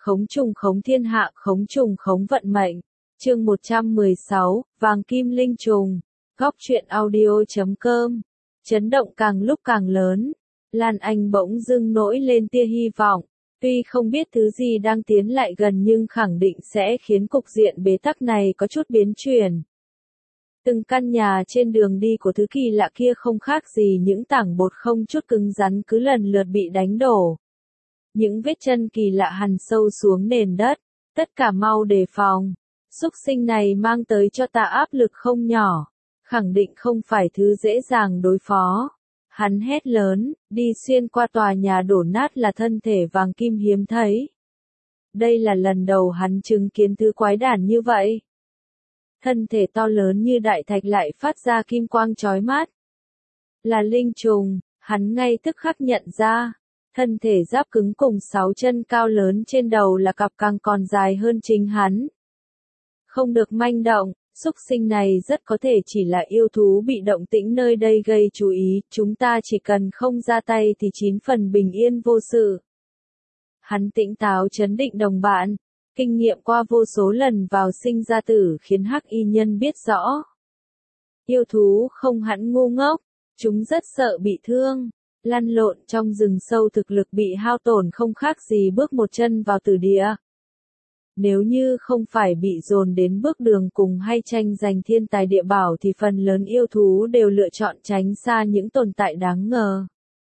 khống trùng khống thiên hạ, khống trùng khống vận mệnh. Chương 116, Vàng Kim Linh Trùng. Góc truyện audio.com. Chấn động càng lúc càng lớn. Lan Anh bỗng dưng nổi lên tia hy vọng. Tuy không biết thứ gì đang tiến lại gần nhưng khẳng định sẽ khiến cục diện bế tắc này có chút biến chuyển. Từng căn nhà trên đường đi của thứ kỳ lạ kia không khác gì những tảng bột không chút cứng rắn cứ lần lượt bị đánh đổ. Những vết chân kỳ lạ hằn sâu xuống nền đất, tất cả mau đề phòng. Súc sinh này mang tới cho ta áp lực không nhỏ, khẳng định không phải thứ dễ dàng đối phó. Hắn hét lớn, đi xuyên qua tòa nhà đổ nát là thân thể vàng kim hiếm thấy. Đây là lần đầu hắn chứng kiến thứ quái đản như vậy. Thân thể to lớn như đại thạch lại phát ra kim quang chói mắt. Là linh trùng, hắn ngay tức khắc nhận ra. Thân thể giáp cứng cùng 6 chân cao lớn trên đầu là cặp càng còn dài hơn chính hắn. Không được manh động, súc sinh này rất có thể chỉ là yêu thú bị động tĩnh nơi đây gây chú ý, chúng ta chỉ cần không ra tay thì 9 phần bình yên vô sự. Hắn tỉnh táo trấn định đồng bạn, kinh nghiệm qua vô số lần vào sinh ra tử khiến hắc y nhân biết rõ. Yêu thú không hẳn ngu ngốc, chúng rất sợ bị thương. Lăn lộn trong rừng sâu thực lực bị hao tổn không khác gì bước một chân vào tử địa. Nếu như không phải bị dồn đến bước đường cùng hay tranh giành thiên tài địa bảo thì phần lớn yêu thú đều lựa chọn tránh xa những tồn tại đáng ngờ.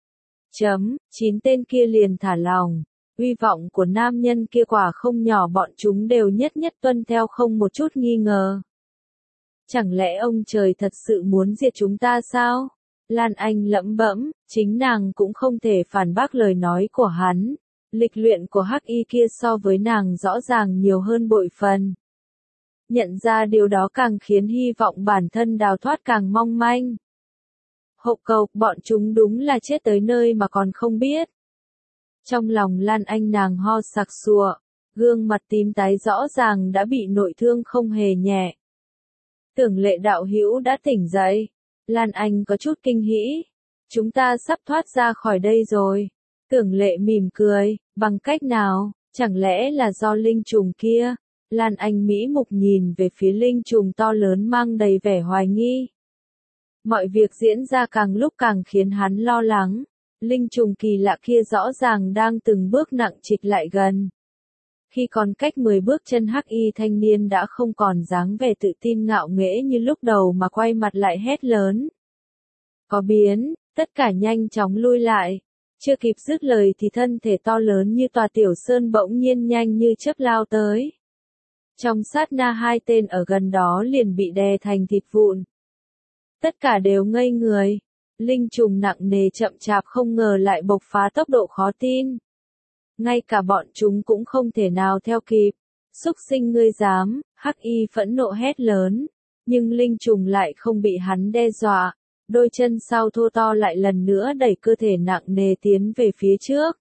9 tên kia liền thả lòng. Uy vọng của nam nhân kia quả không nhỏ, bọn chúng đều nhất nhất tuân theo không một chút nghi ngờ. Chẳng lẽ ông trời thật sự muốn diệt chúng ta sao? Lan Anh lẩm bẩm, chính nàng cũng không thể phản bác lời nói của hắn. Lịch luyện của hắc y kia so với nàng rõ ràng nhiều hơn bội phần. Nhận ra điều đó càng khiến hy vọng bản thân đào thoát càng mong manh. Hậu cầu, bọn chúng đúng là chết tới nơi mà còn không biết. Trong lòng Lan Anh nàng ho sặc sụa, gương mặt tím tái rõ ràng đã bị nội thương không hề nhẹ. Tưởng Lệ đạo hữu đã tỉnh dậy. Lan Anh có chút kinh hỉ. Chúng ta sắp thoát ra khỏi đây rồi. Tưởng Lệ mỉm cười, bằng cách nào, chẳng lẽ là do linh trùng kia? Lan Anh mỹ mục nhìn về phía linh trùng to lớn mang đầy vẻ hoài nghi. Mọi việc diễn ra càng lúc càng khiến hắn lo lắng. Linh trùng kỳ lạ kia rõ ràng đang từng bước nặng trịch lại gần. Khi còn cách 10 bước chân hắc y thanh niên đã không còn dáng vẻ tự tin ngạo nghễ như lúc đầu mà quay mặt lại hét lớn. Có biến, tất cả nhanh chóng lui lại. Chưa kịp dứt lời thì thân thể to lớn như tòa tiểu sơn bỗng nhiên nhanh như chớp lao tới. Trong sát na hai tên ở gần đó liền bị đè thành thịt vụn. Tất cả đều ngây người. Linh trùng nặng nề chậm chạp không ngờ lại bộc phá tốc độ khó tin. Ngay cả bọn chúng cũng không thể nào theo kịp. Súc sinh ngươi dám, hắc y phẫn nộ hét lớn. Nhưng linh trùng lại không bị hắn đe dọa. Đôi chân sau thô to lại lần nữa đẩy cơ thể nặng nề tiến về phía trước.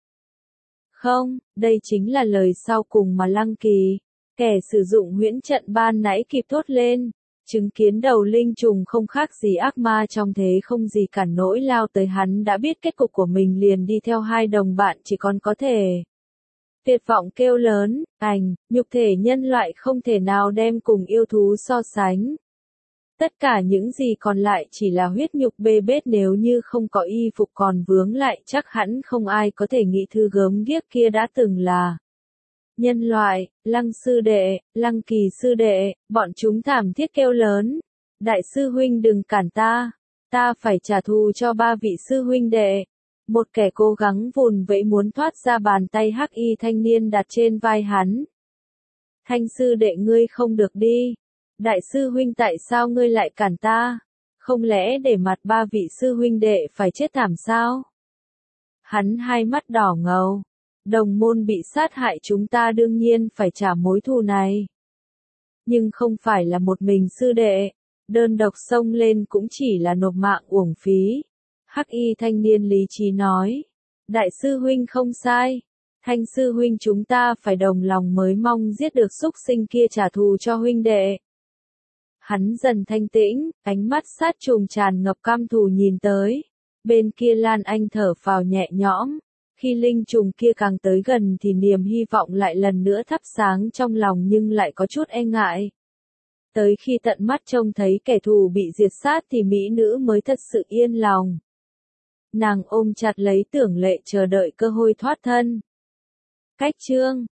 Không, đây chính là lời sau cùng mà Lăng Kỳ, kẻ sử dụng huyễn trận ban nãy kịp thốt lên. Chứng kiến đầu linh trùng không khác gì ác ma trong thế không gì cản nổi lao tới, hắn đã biết kết cục của mình liền đi theo hai đồng bạn chỉ còn có thể. Tuyệt vọng kêu lớn, nhục thể nhân loại không thể nào đem cùng yêu thú so sánh. Tất cả những gì còn lại chỉ là huyết nhục bê bết, nếu như không có y phục còn vướng lại chắc hẳn không ai có thể nghĩ thứ gớm ghiếc kia đã từng là nhân loại. Lăng sư đệ, Lăng Kỳ sư đệ, bọn chúng thảm thiết kêu lớn. Đại sư huynh đừng cản ta, ta phải trả thù cho ba vị sư huynh đệ. Một kẻ cố gắng vùn vẫy muốn thoát ra bàn tay hắc y thanh niên đặt trên vai hắn. Thanh sư đệ ngươi không được đi. Đại sư huynh tại sao ngươi lại cản ta? Không lẽ để mặt ba vị sư huynh đệ phải chết thảm sao? Hắn hai mắt đỏ ngầu. Đồng môn bị sát hại, chúng ta đương nhiên phải trả mối thù này. Nhưng không phải là một mình sư đệ. Đơn độc xông lên cũng chỉ là nộp mạng uổng phí. Hắc y thanh niên lý trí nói. Đại sư huynh không sai. Thanh sư huynh chúng ta phải đồng lòng mới mong giết được súc sinh kia trả thù cho huynh đệ. Hắn dần thanh tĩnh, ánh mắt sát trùng tràn ngập căm thù nhìn tới. Bên kia Lan Anh thở phào nhẹ nhõm. Khi linh trùng kia càng tới gần thì niềm hy vọng lại lần nữa thắp sáng trong lòng nhưng lại có chút e ngại. Tới khi tận mắt trông thấy kẻ thù bị diệt sát thì mỹ nữ mới thật sự yên lòng. Nàng ôm chặt lấy Tưởng Lệ chờ đợi cơ hội thoát thân. Cách chương